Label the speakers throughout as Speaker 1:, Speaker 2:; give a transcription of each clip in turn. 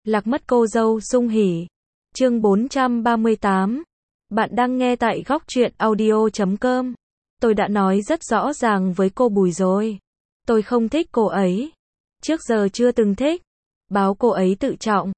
Speaker 1: Lạc mất cô dâu sung hỉ. Chương 438. Bạn đang nghe tại góc truyện audio.com. Tôi đã nói rất rõ ràng với cô Bùi rồi. Tôi không thích cô ấy. Trước giờ chưa từng thích. Báo cô ấy tự trọng.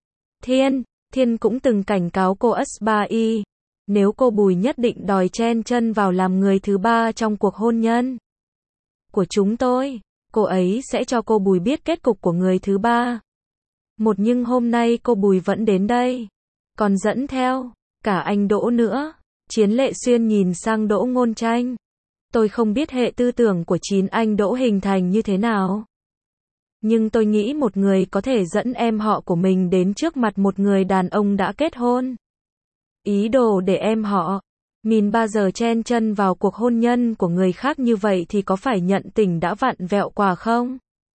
Speaker 1: Thiên cũng từng cảnh cáo cô S3Y. Nếu cô Bùi nhất định đòi chen chân vào làm người thứ ba trong cuộc hôn nhân của chúng tôi, cô ấy sẽ cho cô Bùi biết kết cục của người thứ ba. Nhưng hôm nay cô Bùi vẫn đến đây. Còn dẫn theo cả anh Đỗ nữa. Chiến Lệ Xuyên nhìn sang Đỗ Ngôn Tranh. Tôi không biết hệ tư tưởng của chín anh Đỗ hình thành như thế nào. Nhưng tôi nghĩ một người có thể dẫn em họ của mình đến trước mặt một người đàn ông đã kết hôn. Ý đồ để em họ mình bao giờ chen chân vào cuộc hôn nhân của người khác như vậy thì có phải nhận tình đã vặn vẹo quả không?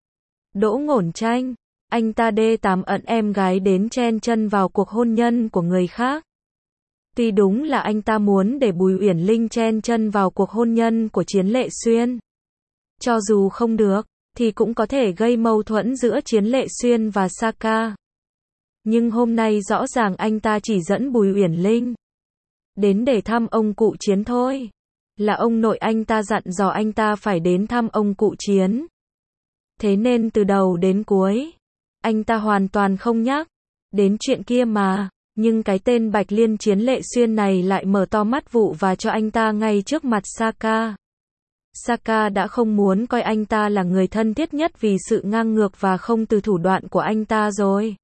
Speaker 1: Đỗ Ngôn Tranh, anh ta D8 ẩn em gái đến chen chân vào cuộc hôn nhân của người khác. Tuy đúng là anh ta muốn để Bùi Uyển Linh chen chân vào cuộc hôn nhân của Chiến Lệ Xuyên. Cho dù không được, thì cũng có thể gây mâu thuẫn giữa Chiến Lệ Xuyên và Saka. Nhưng hôm nay rõ ràng anh ta chỉ dẫn Bùi Uyển Linh đến để thăm ông cụ Chiến thôi. Là ông nội anh ta dặn dò anh ta phải đến thăm ông cụ Chiến. Thế nên từ đầu đến cuối, anh ta hoàn toàn không nhắc đến chuyện kia mà. Nhưng cái tên Bạch Liên Chiến Lệ Xuyên này lại mở to mắt vụ và cho anh ta ngay trước mặt Saka. Saka đã không muốn coi anh ta là người thân thiết nhất vì sự ngang ngược và không từ thủ đoạn của anh ta rồi.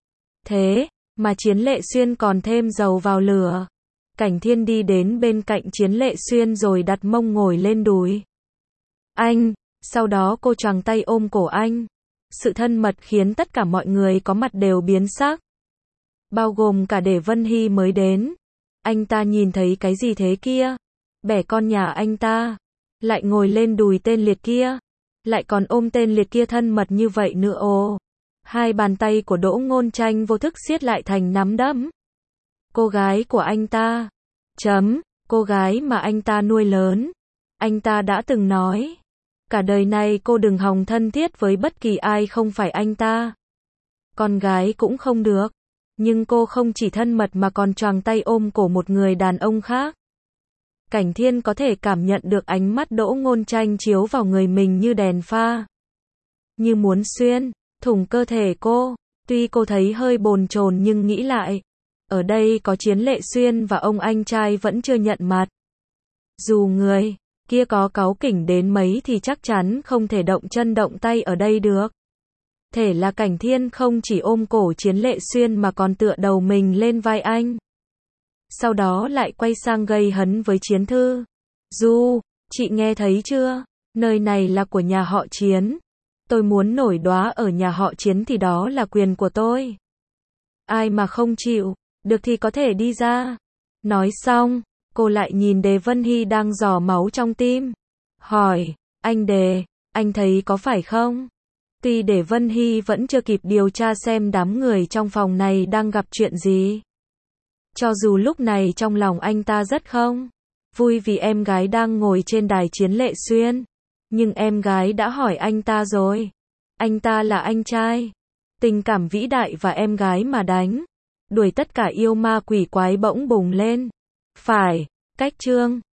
Speaker 1: Thế mà Chiến Lệ Xuyên còn thêm dầu vào lửa. Cảnh Thiên đi đến bên cạnh Chiến Lệ Xuyên rồi đặt mông ngồi lên đùi anh. Sau đó cô choàng tay ôm cổ anh. Sự thân mật khiến tất cả mọi người có mặt đều biến sắc. Bao gồm cả Để Vân Hy mới đến. Anh ta nhìn thấy cái gì thế kia? Bẻ con nhà anh ta. Lại ngồi lên đùi tên liệt kia. Lại còn ôm tên liệt kia thân mật như vậy nữa ồ. Hai bàn tay của Đỗ Ngôn Tranh vô thức siết lại thành nắm đấm. Cô gái của anh ta. Cô gái mà anh ta nuôi lớn. Anh ta đã từng nói. Cả đời này cô đừng hòng thân thiết với bất kỳ ai không phải anh ta. Con gái cũng không được. Nhưng cô không chỉ thân mật mà còn choàng tay ôm cổ một người đàn ông khác. Cảnh Thiên có thể cảm nhận được ánh mắt Đỗ Ngôn Tranh chiếu vào người mình như đèn pha. Như muốn xuyên thủng cơ thể cô. Tuy cô thấy hơi bồn chồn nhưng nghĩ lại. Ở đây có Chiến Lệ Xuyên và ông anh trai vẫn chưa nhận mặt. Dù người kia có cáu kỉnh đến mấy thì chắc chắn không thể động chân động tay ở đây được. Thể là Cảnh Thiên không chỉ ôm cổ Chiến Lệ Xuyên mà còn tựa đầu mình lên vai anh. Sau đó lại quay sang gây hấn với Chiến Thư. Du, chị nghe thấy chưa? Nơi này là của nhà họ Chiến. Tôi muốn nổi đoá ở nhà họ Chiến thì đó là quyền của tôi. Ai mà không chịu, được thì có thể đi ra. Nói xong, cô lại nhìn Đề Vân Hy đang rò máu trong tim. Hỏi, anh Đề, anh thấy có phải không? Tuy Đề Vân Hy vẫn chưa kịp điều tra xem đám người trong phòng này đang gặp chuyện gì. Cho dù lúc này trong lòng anh ta rất không vui vì em gái đang ngồi trên đài Chiến Lệ Xuyên. Nhưng em gái đã hỏi anh ta rồi. Anh ta là anh trai. Tình cảm vĩ đại và em gái mà đánh đuổi tất cả yêu ma quỷ quái bỗng bùng lên. Phải, cách chương